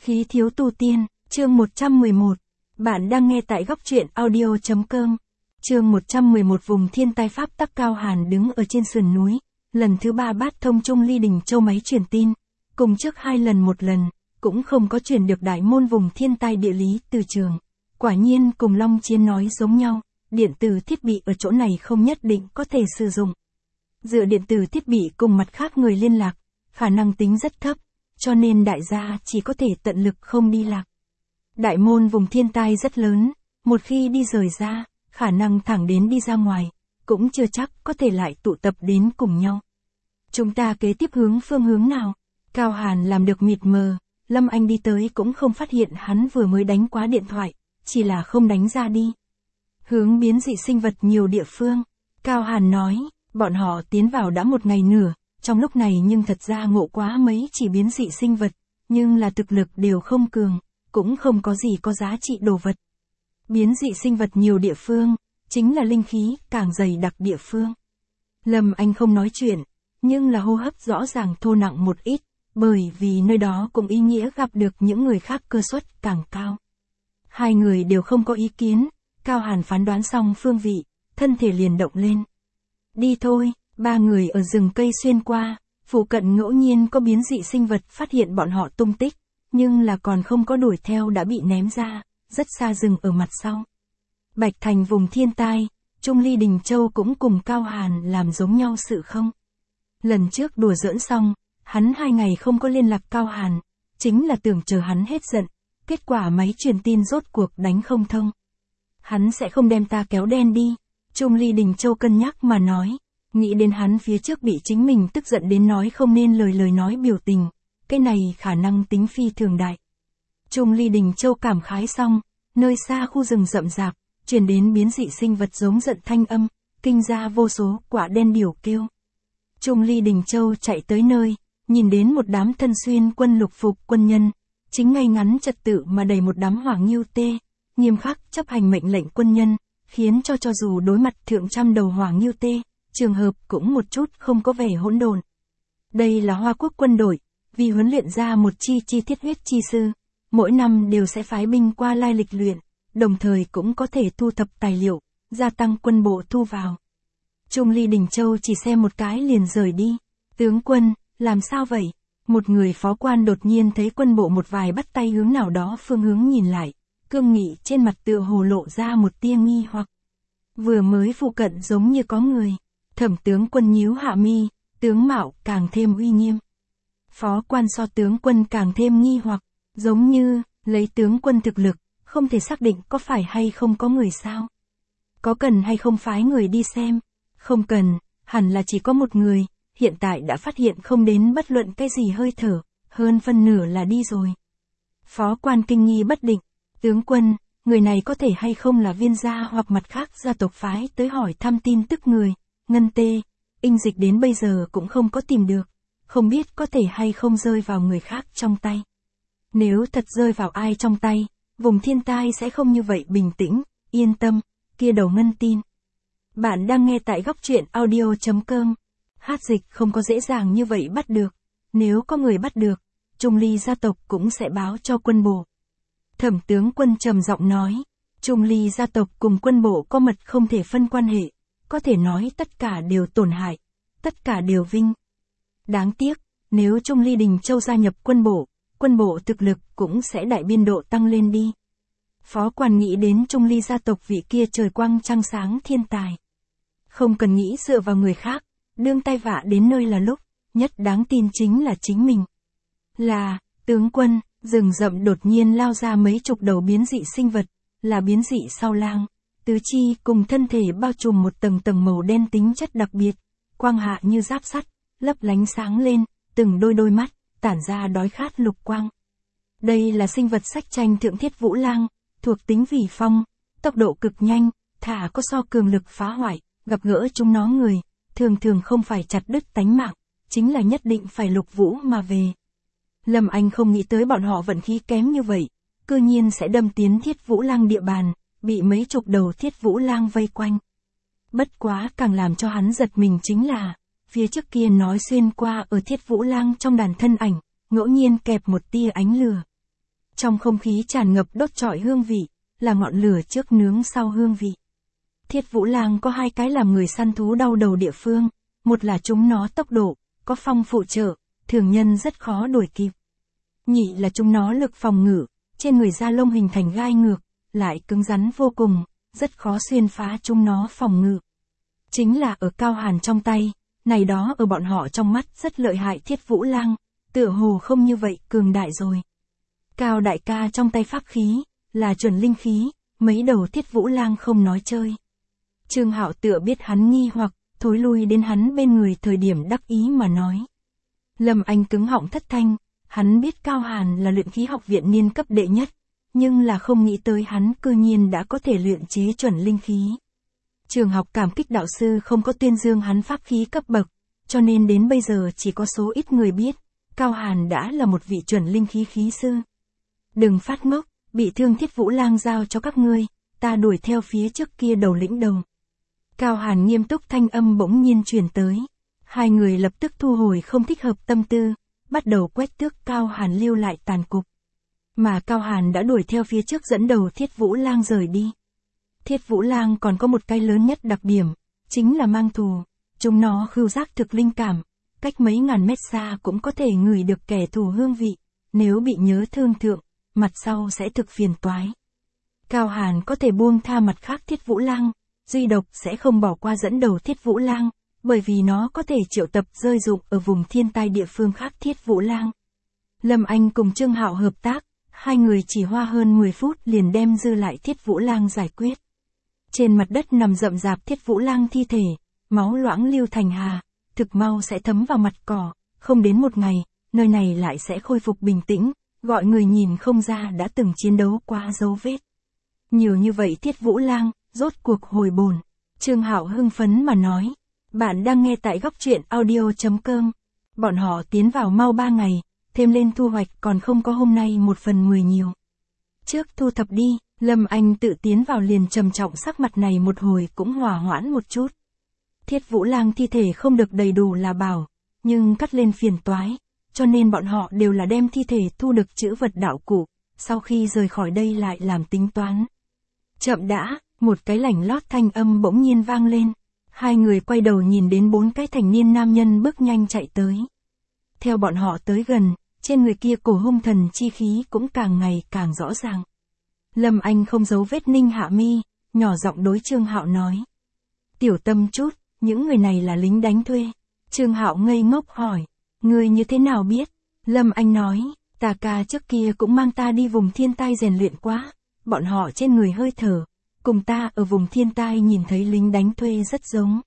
Khí thiếu tu tiên, chương 111. Bạn đang nghe tại góc truyện audio.com. Chương 111. Vùng thiên tai pháp tắc. Cao Hàn đứng ở trên sườn núi, lần thứ 3 bát thông Trung Ly Đình Châu máy truyền tin, cùng trước 2 lần một lần, cũng không có truyền được đại môn vùng thiên tai địa lý từ trường. Quả nhiên cùng Long Chiến nói giống nhau, điện tử thiết bị ở chỗ này không nhất định có thể sử dụng. Dựa điện tử thiết bị cùng mặt khác người liên lạc, khả năng tính rất thấp, cho nên đại gia chỉ có thể tận lực không đi lạc. Đại môn vùng thiên tai rất lớn, một khi đi rời ra, khả năng thẳng đến đi ra ngoài, cũng chưa chắc có thể lại tụ tập đến cùng nhau. Chúng ta kế tiếp hướng phương hướng nào? Cao Hàn làm được mịt mờ, Lâm Anh đi tới cũng không phát hiện hắn vừa mới đánh quá điện thoại, chỉ là không đánh ra đi. Hướng biến dị sinh vật nhiều địa phương, Cao Hàn nói, bọn họ tiến vào đã 1 ngày nửa, trong lúc này nhưng thật ra ngộ quá mấy chỉ biến dị sinh vật, nhưng là thực lực đều không cường, cũng không có gì có giá trị đồ vật. Biến dị sinh vật nhiều địa phương, chính là linh khí càng dày đặc địa phương. Lâm Anh không nói chuyện, nhưng là hô hấp rõ ràng thô nặng một ít, bởi vì nơi đó cũng ý nghĩa gặp được những người khác cơ suất càng cao. Hai người đều không có ý kiến, Cao Hàn phán đoán xong phương vị, thân thể liền động lên. Đi thôi. 3 người ở rừng cây xuyên qua, phụ cận ngẫu nhiên có biến dị sinh vật phát hiện bọn họ tung tích, nhưng là còn không có đuổi theo đã bị ném ra, rất xa rừng ở mặt sau. Bạch Thành vùng thiên tai, Trung Ly Đình Châu cũng cùng Cao Hàn làm giống nhau sự không? Lần trước đùa giỡn xong, hắn 2 ngày không có liên lạc Cao Hàn, chính là tưởng chờ hắn hết giận, kết quả máy truyền tin rốt cuộc đánh không thông. Hắn sẽ không đem ta kéo đen đi, Trung Ly Đình Châu cân nhắc mà nói. Nghĩ đến hắn phía trước bị chính mình tức giận đến nói không nên lời nói biểu tình, cái này khả năng tính phi thường đại. Trung Ly Đình Châu cảm khái xong, nơi xa khu rừng rậm rạp, truyền đến biến dị sinh vật giống giận thanh âm, kinh ra vô số quả đen điểu kêu. Trung Ly Đình Châu chạy tới nơi, nhìn đến một đám thân xuyên quân lục phục quân nhân, chính ngay ngắn trật tự mà đầy một đám hỏa ngưu tê, nghiêm khắc chấp hành mệnh lệnh quân nhân, khiến cho dù đối mặt thượng trăm đầu hỏa ngưu tê, trường hợp cũng một chút không có vẻ hỗn độn. Đây là Hoa Quốc quân đội, vì huấn luyện ra một chi thiết huyết chi sư, mỗi năm đều sẽ phái binh qua lai lịch luyện, đồng thời cũng có thể thu thập tài liệu, gia tăng quân bộ thu vào. Trung Ly Đình Châu chỉ xem một cái liền rời đi. Tướng quân, làm sao vậy? Một người phó quan đột nhiên thấy quân bộ một vài bắt tay hướng nào đó phương hướng nhìn lại, cương nghị trên mặt tựa hồ lộ ra một tia nghi hoặc. Vừa mới phụ cận giống như có người. Thẩm tướng quân nhíu hạ mi, tướng mạo càng thêm uy nghiêm. Phó quan so tướng quân càng thêm nghi hoặc, giống như, lấy tướng quân thực lực, không thể xác định có phải hay không có người sao. Có cần hay không phái người đi xem? Không cần, hẳn là chỉ có một người, hiện tại đã phát hiện không đến bất luận cái gì hơi thở, hơn phân nửa là đi rồi. Phó quan kinh nghi bất định, tướng quân, người này có thể hay không là Viên gia hoặc mặt khác gia tộc phái tới hỏi thăm tin tức người. Ngân tê, Inh Dịch đến bây giờ cũng không có tìm được, không biết có thể hay không rơi vào người khác trong tay. Nếu thật rơi vào ai trong tay, vùng thiên tai sẽ không như vậy bình tĩnh, yên tâm, kia đầu Ngân tin. Bạn đang nghe tại góc truyện audio.com. Hát Dịch không có dễ dàng như vậy bắt được, nếu có người bắt được, Trung Ly gia tộc cũng sẽ báo cho quân bộ. Thẩm tướng quân trầm giọng nói, Trung Ly gia tộc cùng quân bộ có mật không thể phân quan hệ. Có thể nói tất cả đều tổn hại, tất cả đều vinh. Đáng tiếc, nếu Trung Ly Đình Châu gia nhập quân bộ thực lực cũng sẽ đại biên độ tăng lên đi. Phó quan nghĩ đến Trung Ly gia tộc vị kia trời quang trăng sáng thiên tài. Không cần nghĩ dựa vào người khác, đương tai vạ đến nơi là lúc, nhất đáng tin chính là chính mình. Là, tướng quân, rừng rậm đột nhiên lao ra mấy chục đầu biến dị sinh vật, là biến dị sao lang. Tứ chi cùng thân thể bao trùm một tầng màu đen tính chất đặc biệt, quang hạ như giáp sắt, lấp lánh sáng lên, từng đôi mắt, tản ra đói khát lục quang. Đây là sinh vật sách tranh thượng thiết vũ lang, thuộc tính vì phong, tốc độ cực nhanh, thả có so cường lực phá hoại, gặp gỡ chúng nó người, thường không phải chặt đứt tánh mạng, chính là nhất định phải lục vũ mà về. Lâm Anh không nghĩ tới bọn họ vận khí kém như vậy, cư nhiên sẽ đâm tiến thiết vũ lang địa bàn. Bị mấy chục đầu thiết vũ lang vây quanh. Bất quá càng làm cho hắn giật mình chính là, phía trước kia nói xuyên qua ở thiết vũ lang trong đàn thân ảnh, ngẫu nhiên kẹp một tia ánh lửa. Trong không khí tràn ngập đốt trọi hương vị, là ngọn lửa trước nướng sau hương vị. Thiết Vũ Lang có hai cái làm người săn thú đau đầu địa phương, một là chúng nó tốc độ, có phong phụ trợ, thường nhân rất khó đuổi kịp. Nhị là chúng nó lực phòng ngự, trên người da lông hình thành gai ngược, lại cứng rắn vô cùng, rất khó xuyên phá chúng nó phòng ngự. Chính là ở Cao Hàn trong tay, này đó ở bọn họ trong mắt rất lợi hại Thiết Vũ Lang, tựa hồ không như vậy cường đại rồi. Cao đại ca trong tay pháp khí, là chuẩn linh khí, mấy đầu Thiết Vũ Lang không nói chơi. Trương Hạo tựa biết hắn nghi hoặc, thối lui đến hắn bên người thời điểm đắc ý mà nói. Lâm Anh cứng họng thất thanh, hắn biết Cao Hàn là luyện khí học viện niên cấp đệ nhất, nhưng là không nghĩ tới hắn cư nhiên đã có thể luyện chế chuẩn linh khí. Trường học cảm kích đạo sư không có tuyên dương hắn pháp khí cấp bậc, cho nên đến bây giờ chỉ có số ít người biết, Cao Hàn đã là một vị chuẩn linh khí khí sư. Đừng phát ngốc, bị thương Thiết Vũ Lang giao cho các ngươi, ta đuổi theo phía trước kia đầu lĩnh đầu. Cao Hàn nghiêm túc thanh âm bỗng nhiên truyền tới. Hai người lập tức thu hồi không thích hợp tâm tư, bắt đầu quét tước Cao Hàn lưu lại tàn cục. Mà Cao Hàn đã đuổi theo phía trước dẫn đầu Thiết Vũ Lang rời đi. Thiết Vũ Lang còn có một cái lớn nhất đặc điểm, chính là mang thù. Chúng nó khứu giác thực linh cảm, cách mấy ngàn mét xa cũng có thể ngửi được kẻ thù hương vị, nếu bị nhớ thương thượng, mặt sau sẽ thực phiền toái. Cao Hàn có thể buông tha mặt khác Thiết Vũ Lang, duy độc sẽ không bỏ qua dẫn đầu Thiết Vũ Lang, bởi vì nó có thể triệu tập rơi dụng ở vùng thiên tai địa phương khác Thiết Vũ Lang. Lâm Anh cùng Trương Hạo hợp tác, hai người chỉ hoa hơn 10 phút liền đem dư lại Thiết Vũ Lang giải quyết. Trên mặt đất nằm rậm rạp Thiết Vũ Lang thi thể, máu loãng lưu thành hà, thực mau sẽ thấm vào mặt cỏ, không đến một ngày, nơi này lại sẽ khôi phục bình tĩnh, gọi người nhìn không ra đã từng chiến đấu quá dấu vết. Nhiều như vậy Thiết Vũ Lang, rốt cuộc hồi bồn. Trương Hạo hưng phấn mà nói. Bạn đang nghe tại góc truyện audio.com. Bọn họ tiến vào mau 3 ngày, thêm lên thu hoạch còn không có hôm nay 1/10 nhiều. Trước thu thập đi, Lâm Anh tự tiến vào liền trầm trọng sắc mặt này một hồi cũng hòa hoãn một chút. Thiết Vũ Lang thi thể không được đầy đủ là bảo, nhưng cắt lên phiền toái, cho nên bọn họ đều là đem thi thể thu được chữ vật đạo cụ, sau khi rời khỏi đây lại làm tính toán. Chậm đã, một cái lảnh lót thanh âm bỗng nhiên vang lên. Hai người quay đầu nhìn đến 4 cái thành niên nam nhân bước nhanh chạy tới. Theo bọn họ tới gần, trên người kia cổ hung thần chi khí cũng càng ngày càng rõ ràng. Lâm Anh không giấu vết ninh hạ mi, nhỏ giọng đối Trương Hạo nói. Tiểu tâm chút, những người này là lính đánh thuê. Trương Hạo ngây ngốc hỏi, ngươi như thế nào biết? Lâm Anh nói, ta ca trước kia cũng mang ta đi vùng thiên tai rèn luyện quá, bọn họ trên người hơi thở. Cùng ta ở vùng thiên tai nhìn thấy lính đánh thuê rất giống.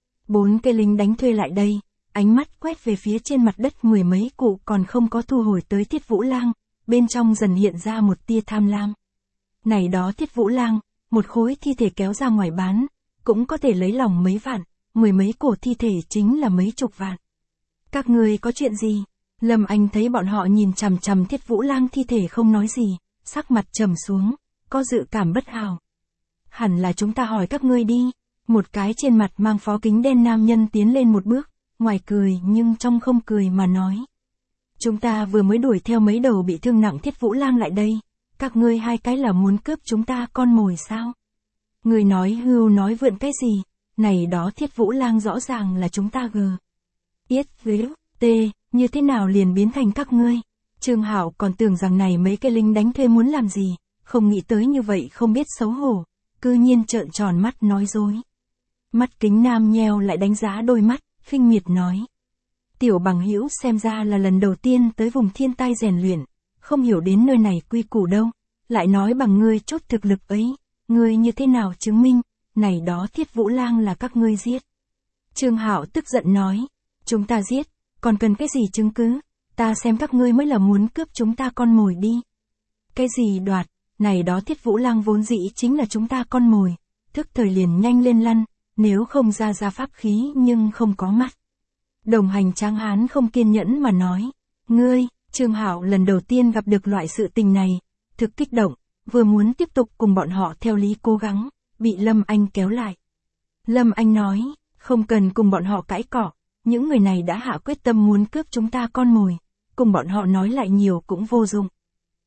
4 cái lính đánh thuê lại đây, ánh mắt quét về phía trên mặt đất 10 mấy cụ còn không có thu hồi tới Thiết Vũ Lang, bên trong dần hiện ra một tia tham lam. Này đó Thiết Vũ Lang, một khối thi thể kéo ra ngoài bán, cũng có thể lấy lòng mấy vạn, 10 mấy cổ thi thể chính là mấy chục vạn. Các người có chuyện gì? Lâm Anh thấy bọn họ nhìn chằm chằm Thiết Vũ Lang thi thể không nói gì, sắc mặt trầm xuống, có dự cảm bất hảo. Hẳn là chúng ta hỏi các ngươi đi. Một cái trên mặt mang phó kính đen nam nhân tiến lên một bước, ngoài cười nhưng trong không cười mà nói. Chúng ta vừa mới đuổi theo mấy đầu bị thương nặng Thiết Vũ Lang lại đây. Các ngươi hai cái là muốn cướp chúng ta con mồi sao? Người nói hưu nói vượn cái gì? Này đó Thiết Vũ Lang rõ ràng là chúng ta gờ. Yết ghế, tê, như thế nào liền biến thành các ngươi? Trương Hạo còn tưởng rằng này mấy cái lính đánh thuê muốn làm gì, không nghĩ tới như vậy không biết xấu hổ. Cư nhiên trợn tròn mắt nói dối. Mắt kính nam nheo lại đánh giá đôi mắt, khinh miệt nói. Tiểu bằng hữu xem ra là lần đầu tiên tới vùng thiên tai rèn luyện, không hiểu đến nơi này quy củ đâu, lại nói bằng ngươi chốt thực lực ấy, ngươi như thế nào chứng minh, này đó Thiết Vũ Lang là các ngươi giết. Trương Hạo tức giận nói, chúng ta giết, còn cần cái gì chứng cứ, ta xem các ngươi mới là muốn cướp chúng ta con mồi đi. Cái gì đoạt? Này đó Thiết Vũ Lang vốn dĩ chính là chúng ta con mồi, thức thời liền nhanh lên lăn, nếu không ra pháp khí nhưng không có mắt. Đồng hành tráng hán không kiên nhẫn mà nói, ngươi, Trương Hạo lần đầu tiên gặp được loại sự tình này, thực kích động, vừa muốn tiếp tục cùng bọn họ theo lý cố gắng, bị Lâm Anh kéo lại. Lâm Anh nói, không cần cùng bọn họ cãi cọ, những người này đã hạ quyết tâm muốn cướp chúng ta con mồi, cùng bọn họ nói lại nhiều cũng vô dụng.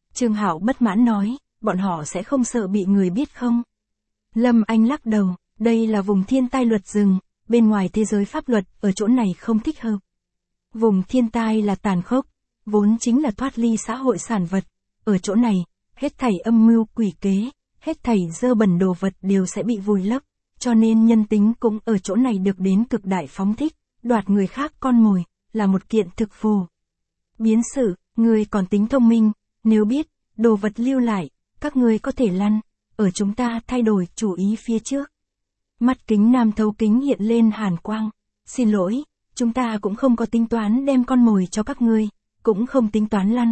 Trương Hạo bất mãn nói, bọn họ sẽ không sợ bị người biết không? Lâm Anh lắc đầu, đây là vùng thiên tai luật rừng, bên ngoài thế giới pháp luật, ở chỗ này không thích hợp. Vùng thiên tai là tàn khốc, vốn chính là thoát ly xã hội sản vật. Ở chỗ này, hết thảy âm mưu quỷ kế, hết thảy dơ bẩn đồ vật đều sẽ bị vùi lấp, cho nên nhân tính cũng ở chỗ này được đến cực đại phóng thích, đoạt người khác con mồi, là một kiện thực phù. Biến sự, người còn tính thông minh, nếu biết, đồ vật lưu lại, các ngươi có thể lăn, ở chúng ta thay đổi chủ ý phía trước. Mắt kính nam thấu kính hiện lên hàn quang, xin lỗi, chúng ta cũng không có tính toán đem con mồi cho các ngươi, cũng không tính toán lăn.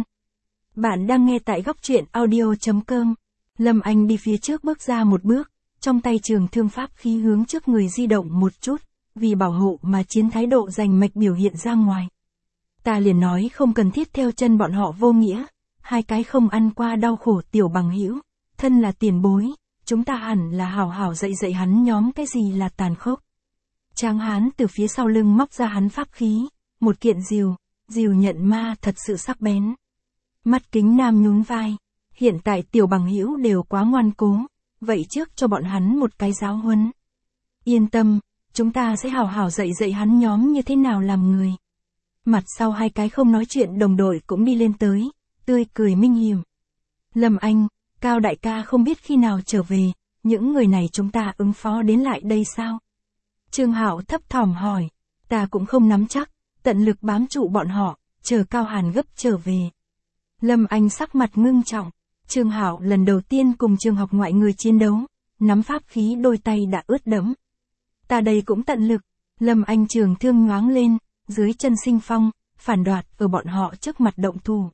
Bạn đang nghe tại góc truyện audio.com. Lâm Anh đi phía trước bước ra một bước, trong tay trường thương pháp khí hướng trước người di động một chút, vì bảo hộ mà chiến thái độ giành mạch biểu hiện ra ngoài. Ta liền nói không cần thiết theo chân bọn họ vô nghĩa, hai cái không ăn qua đau khổ tiểu bằng hữu, thân là tiền bối, chúng ta hẳn là hảo hảo dạy dạy hắn nhóm cái gì là tàn khốc. Tráng hán từ phía sau lưng móc ra hắn pháp khí, một kiện rìu nhận ma thật sự sắc bén. Mắt kính nam nhún vai, hiện tại tiểu bằng hữu đều quá ngoan cố, vậy trước cho bọn hắn một cái giáo huấn. Yên tâm, chúng ta sẽ hảo hảo dạy dạy hắn nhóm như thế nào làm người. Mặt sau hai cái không nói chuyện đồng đội cũng đi lên tới, tươi cười minh hiểm. Lâm Anh, Cao đại ca không biết khi nào trở về, những người này chúng ta ứng phó đến lại đây sao? Trương Hạo thấp thỏm hỏi, ta cũng không nắm chắc, tận lực bám trụ bọn họ, chờ Cao Hàn gấp trở về. Lâm Anh sắc mặt ngưng trọng, Trương Hạo lần đầu tiên cùng trường học ngoại người chiến đấu, nắm pháp khí đôi tay đã ướt đẫm. Ta đây cũng tận lực, Lâm Anh trường thương nhoáng lên, dưới chân sinh phong, phản đoạt ở bọn họ trước mặt động thủ.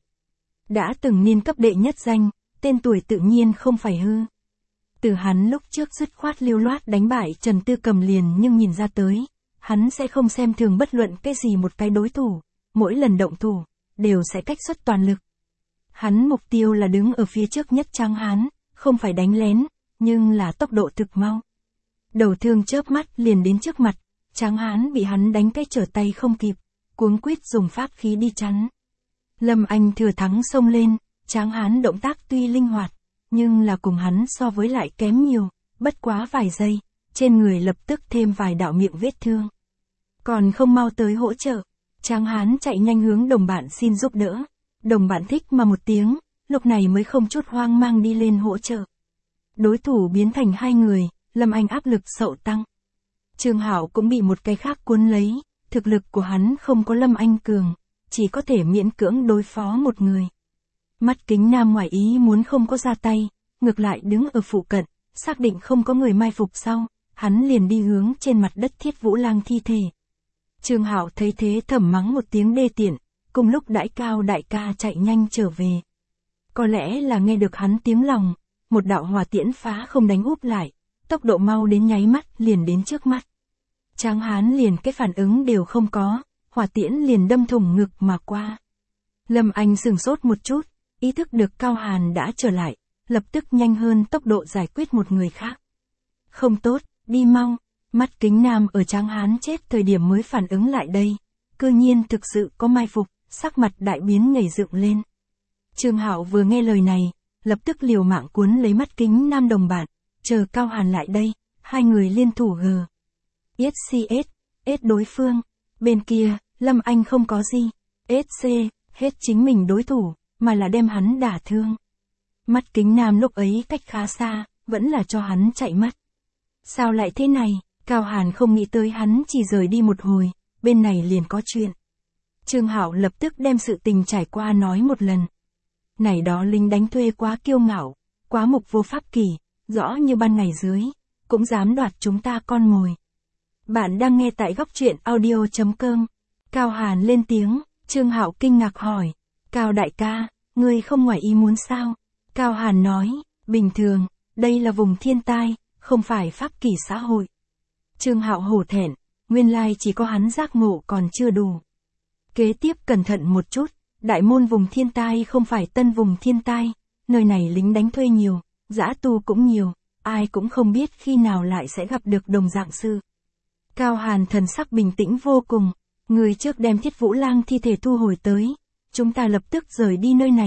Đã từng niên cấp đệ nhất danh, tên tuổi tự nhiên không phải hư. Từ hắn lúc trước dứt khoát lưu loát đánh bại Trần Tư Cầm liền nhưng nhìn ra tới, hắn sẽ không xem thường bất luận cái gì một cái đối thủ, mỗi lần động thủ, đều sẽ cách xuất toàn lực. Hắn mục tiêu là đứng ở phía trước nhất Tráng Hán, không phải đánh lén, nhưng là tốc độ thực mau. Đầu thương chớp mắt liền đến trước mặt, Tráng Hán bị hắn đánh cái trở tay không kịp, cuống quýt dùng pháp khí đi chắn. Lâm Anh thừa thắng xông lên, Tráng Hán động tác tuy linh hoạt, nhưng là cùng hắn so với lại kém nhiều, bất quá vài giây, trên người lập tức thêm vài đạo miệng vết thương. Còn không mau tới hỗ trợ, Tráng Hán chạy nhanh hướng đồng bạn xin giúp đỡ. Đồng bạn thích mà một tiếng, lúc này mới không chút hoang mang đi lên hỗ trợ. Đối thủ biến thành hai người, Lâm Anh áp lực sậu tăng. Trương Hạo cũng bị một cái khác cuốn lấy, thực lực của hắn không có Lâm Anh cường, chỉ có thể miễn cưỡng đối phó một người. Mắt kính nam ngoài ý muốn không có ra tay, ngược lại đứng ở phụ cận, xác định không có người mai phục sau, hắn liền đi hướng trên mặt đất Thiết Vũ Lang thi thể. Trương Hạo thấy thế thầm mắng một tiếng đê tiện, cùng lúc Cao đại ca chạy nhanh trở về. Có lẽ là nghe được hắn tiếng lòng, một đạo hỏa tiễn phá không đánh úp lại, tốc độ mau đến nháy mắt liền đến trước mắt. Tráng Hán liền cái phản ứng đều không có, hỏa tiễn liền đâm thủng ngực mà qua. Lâm Anh sửng sốt một chút, ý thức được Cao Hàn đã trở lại, lập tức nhanh hơn tốc độ giải quyết một người khác. Không tốt, đi mau, mắt kính nam ở Tráng Hán chết thời điểm mới phản ứng lại đây, cư nhiên thực sự có mai phục, sắc mặt đại biến nhảy dựng lên. Trương Hạo vừa nghe lời này, lập tức liều mạng cuốn lấy mắt kính nam đồng bạn, chờ Cao Hàn lại đây, hai người liên thủ SCS đối phương, bên kia, Lâm Anh không có gì, SC, hết chính mình đối thủ, mà là đem hắn đả thương. Mắt kính nam lúc ấy cách khá xa, vẫn là cho hắn chạy mất. Sao lại thế này, Cao Hàn không nghĩ tới hắn chỉ rời đi một hồi, bên này liền có chuyện. Trương Hạo lập tức đem sự tình trải qua nói một lần. Này đó lính đánh thuê quá kiêu ngạo, quá mục vô pháp kỷ, rõ như ban ngày dưới, cũng dám đoạt chúng ta con mồi. Bạn đang nghe tại góc truyện audio.com. Cao Hàn lên tiếng, Trương Hạo kinh ngạc hỏi, Cao đại ca, ngươi không ngoài ý muốn sao? Cao Hàn nói, bình thường, đây là vùng thiên tai, không phải pháp kỷ xã hội. Trương Hạo hổ thẹn, nguyên lai chỉ có hắn giác ngộ còn chưa đủ. Kế tiếp cẩn thận một chút, đại môn vùng thiên tai không phải tân vùng thiên tai, nơi này lính đánh thuê nhiều, dã tu cũng nhiều, ai cũng không biết khi nào lại sẽ gặp được đồng dạng sự. Cao Hàn thần sắc bình tĩnh vô cùng, người trước đem Thiết Vũ Lang thi thể thu hồi tới, chúng ta lập tức rời đi nơi này,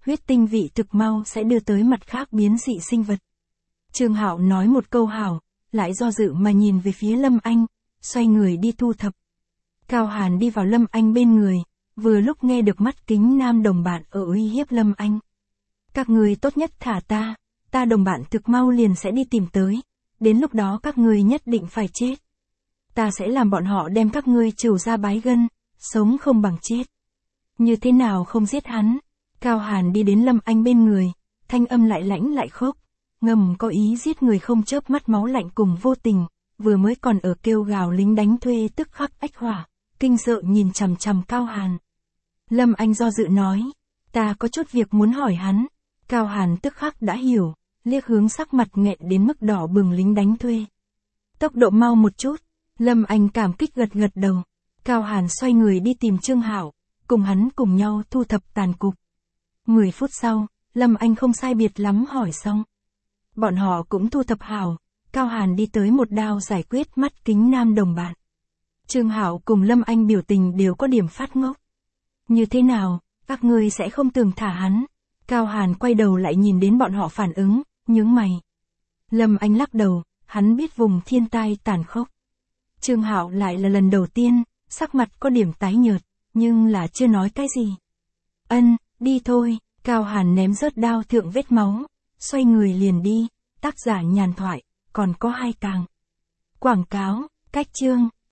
huyết tinh vị thực mau sẽ đưa tới mặt khác biến dị sinh vật. Trương Hạo nói một câu hảo, lại do dự mà nhìn về phía Lâm Anh, xoay người đi thu thập. Cao Hàn đi vào Lâm Anh bên người, vừa lúc nghe được mắt kính nam đồng bạn ở uy hiếp Lâm Anh. Các người tốt nhất thả ta đồng bạn thực mau liền sẽ đi tìm tới, đến lúc đó các người nhất định phải chết. Ta sẽ làm bọn họ đem các ngươi trừ ra bái gân, sống không bằng chết. Như thế nào không giết hắn? Cao Hàn đi đến Lâm Anh bên người, thanh âm lại lãnh lại khốc, ngầm có ý giết người không chớp mắt máu lạnh cùng vô tình, vừa mới còn ở kêu gào lính đánh thuê tức khắc ách hỏa, kinh sợ nhìn chằm chằm Cao Hàn. Lâm Anh do dự nói, ta có chút việc muốn hỏi hắn. Cao Hàn tức khắc đã hiểu, liếc hướng sắc mặt nghẹn đến mức đỏ bừng lính đánh thuê. Tốc độ mau một chút. Lâm Anh cảm kích gật gật đầu. Cao Hàn xoay người đi tìm Trương Hạo, cùng hắn cùng nhau thu thập tàn cục. 10 phút sau, Lâm Anh không sai biệt lắm hỏi xong. Bọn họ cũng thu thập hảo, Cao Hàn đi tới một đao giải quyết mắt kính nam đồng bạn. Trương Hạo cùng Lâm Anh biểu tình đều có điểm phát ngốc. Như thế nào, các ngươi sẽ không tưởng thả hắn? Cao Hàn quay đầu lại nhìn đến bọn họ phản ứng, nhướng mày. Lâm Anh lắc đầu, hắn biết vùng thiên tai tàn khốc. Trương Hạo lại là lần đầu tiên, sắc mặt có điểm tái nhợt, nhưng là chưa nói cái gì. Ân, đi thôi. Cao Hàn ném rớt đao thượng vết máu, xoay người liền đi. Tác giả nhàn thoại, còn có 2 càng. Quảng cáo, cách chương.